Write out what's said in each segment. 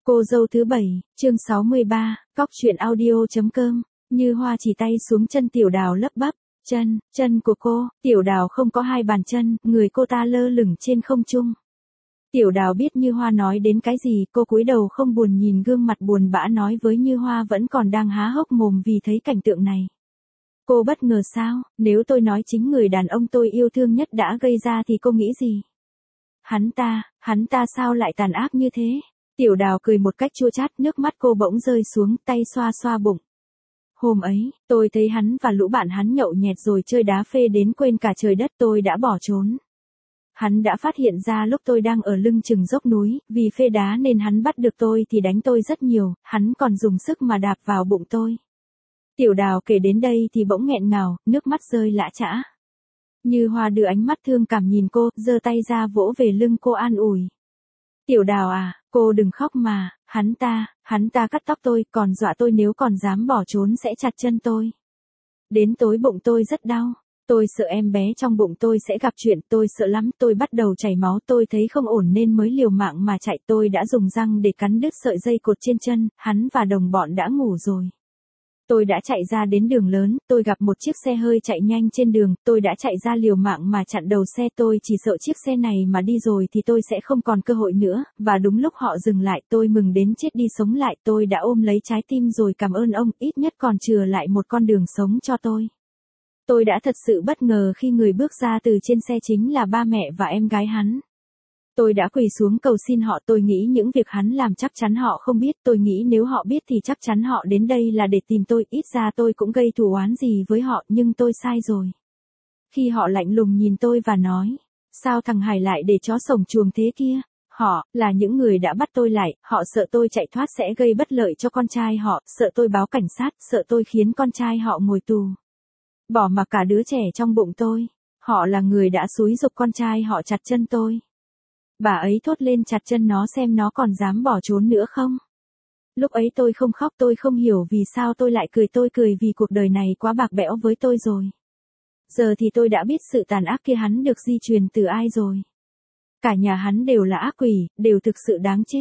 Cô dâu thứ 7, chương 63, cóc truyện audio.com, Như Hoa chỉ tay xuống chân Tiểu Đào lấp bắp, chân của cô, Tiểu Đào không có hai bàn chân, người cô ta lơ lửng trên không trung. Tiểu Đào biết Như Hoa nói đến cái gì, cô cúi đầu không buồn nhìn gương mặt buồn bã nói với Như Hoa vẫn còn đang há hốc mồm vì thấy cảnh tượng này. Cô bất ngờ sao, nếu tôi nói chính người đàn ông tôi yêu thương nhất đã gây ra thì cô nghĩ gì? Hắn ta sao lại tàn ác như thế? Tiểu Đào cười một cách chua chát, nước mắt cô bỗng rơi xuống, tay xoa xoa bụng. Hôm ấy, tôi thấy hắn và lũ bạn hắn nhậu nhẹt rồi chơi đá phê đến quên cả trời đất, tôi đã bỏ trốn. Hắn đã phát hiện ra lúc tôi đang ở lưng chừng dốc núi, vì phê đá nên hắn bắt được tôi thì đánh tôi rất nhiều, hắn còn dùng sức mà đạp vào bụng tôi. Tiểu Đào kể đến đây thì bỗng nghẹn ngào, nước mắt rơi lã chã. Như Hoa đưa ánh mắt thương cảm nhìn cô, giơ tay ra vỗ về lưng cô an ủi. Tiểu Đào à, cô đừng khóc mà, hắn ta cắt tóc tôi, còn dọa tôi nếu còn dám bỏ trốn sẽ chặt chân tôi. Đến tối bụng tôi rất đau, tôi sợ em bé trong bụng tôi sẽ gặp chuyện, tôi sợ lắm, tôi bắt đầu chảy máu, tôi thấy không ổn nên mới liều mạng mà chạy, tôi đã dùng răng để cắn đứt sợi dây cột trên chân, hắn và đồng bọn đã ngủ rồi. Tôi đã chạy ra đến đường lớn, tôi gặp một chiếc xe hơi chạy nhanh trên đường, tôi đã chạy ra liều mạng mà chặn đầu xe, tôi chỉ sợ chiếc xe này mà đi rồi thì tôi sẽ không còn cơ hội nữa, và đúng lúc họ dừng lại tôi mừng đến chết đi sống lại, tôi đã ôm lấy trái tim rồi cảm ơn ông, ít nhất còn chừa lại một con đường sống cho tôi. Tôi đã thật sự bất ngờ khi người bước ra từ trên xe chính là ba mẹ và em gái hắn. Tôi đã quỳ xuống cầu xin họ, tôi nghĩ những việc hắn làm chắc chắn họ không biết, tôi nghĩ nếu họ biết thì chắc chắn họ đến đây là để tìm tôi, ít ra tôi cũng gây thù oán gì với họ, nhưng tôi sai rồi. Khi họ lạnh lùng nhìn tôi và nói, sao thằng Hải lại để chó sổng chuồng thế kia? Họ, là những người đã bắt tôi lại, họ sợ tôi chạy thoát sẽ gây bất lợi cho con trai họ, sợ tôi báo cảnh sát, sợ tôi khiến con trai họ ngồi tù. Bỏ mặc cả đứa trẻ trong bụng tôi, họ là người đã xúi giục con trai họ chặt chân tôi. Bà ấy thốt lên chặt chân nó xem nó còn dám bỏ trốn nữa không. Lúc ấy tôi không khóc, tôi không hiểu vì sao tôi lại cười, tôi cười vì cuộc đời này quá bạc bẽo với tôi rồi. Giờ thì tôi đã biết sự tàn ác kia hắn được di truyền từ ai rồi. Cả nhà hắn đều là ác quỷ, đều thực sự đáng chết.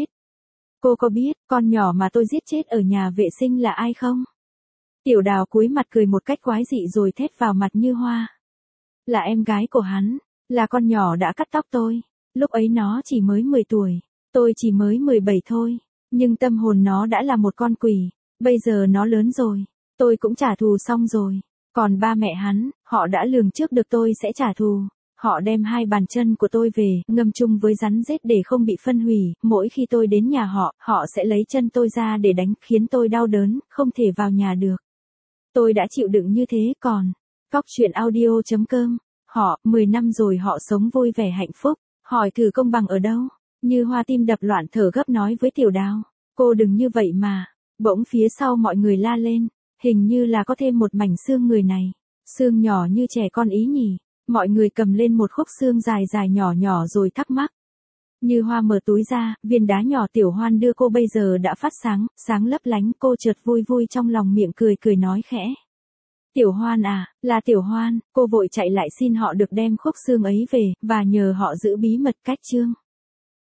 Cô có biết, con nhỏ mà tôi giết chết ở nhà vệ sinh là ai không? Tiểu Đào cúi mặt cười một cách quái dị rồi thét vào mặt Như Hoa. Là em gái của hắn, là con nhỏ đã cắt tóc tôi. Lúc ấy nó chỉ mới 10 tuổi, tôi chỉ mới 17 thôi, nhưng tâm hồn nó đã là một con quỷ, bây giờ nó lớn rồi, tôi cũng trả thù xong rồi, còn ba mẹ hắn, họ đã lường trước được tôi sẽ trả thù, họ đem hai bàn chân của tôi về, ngâm chung với rắn rết để không bị phân hủy, mỗi khi tôi đến nhà họ, họ sẽ lấy chân tôi ra để đánh, khiến tôi đau đớn, không thể vào nhà được. Tôi đã chịu đựng như thế còn, cóc truyện audio.com, họ, 10 năm rồi họ sống vui vẻ hạnh phúc. Hỏi thử công bằng ở đâu? Như Hoa tim đập loạn thở gấp nói với Tiểu Đào. Cô đừng như vậy mà. Bỗng phía sau mọi người la lên. Hình như là có thêm một mảnh xương người này. Xương nhỏ như trẻ con ý nhỉ. Mọi người cầm lên một khúc xương dài dài nhỏ nhỏ rồi thắc mắc. Như Hoa mở túi ra, viên đá nhỏ Tiểu Hoan đưa cô bây giờ đã phát sáng, sáng lấp lánh, cô chợt vui vui trong lòng miệng cười nói khẽ. Tiểu Hoan à, là Tiểu Hoan, cô vội chạy lại xin họ được đem khúc xương ấy về, và nhờ họ giữ bí mật cách chương.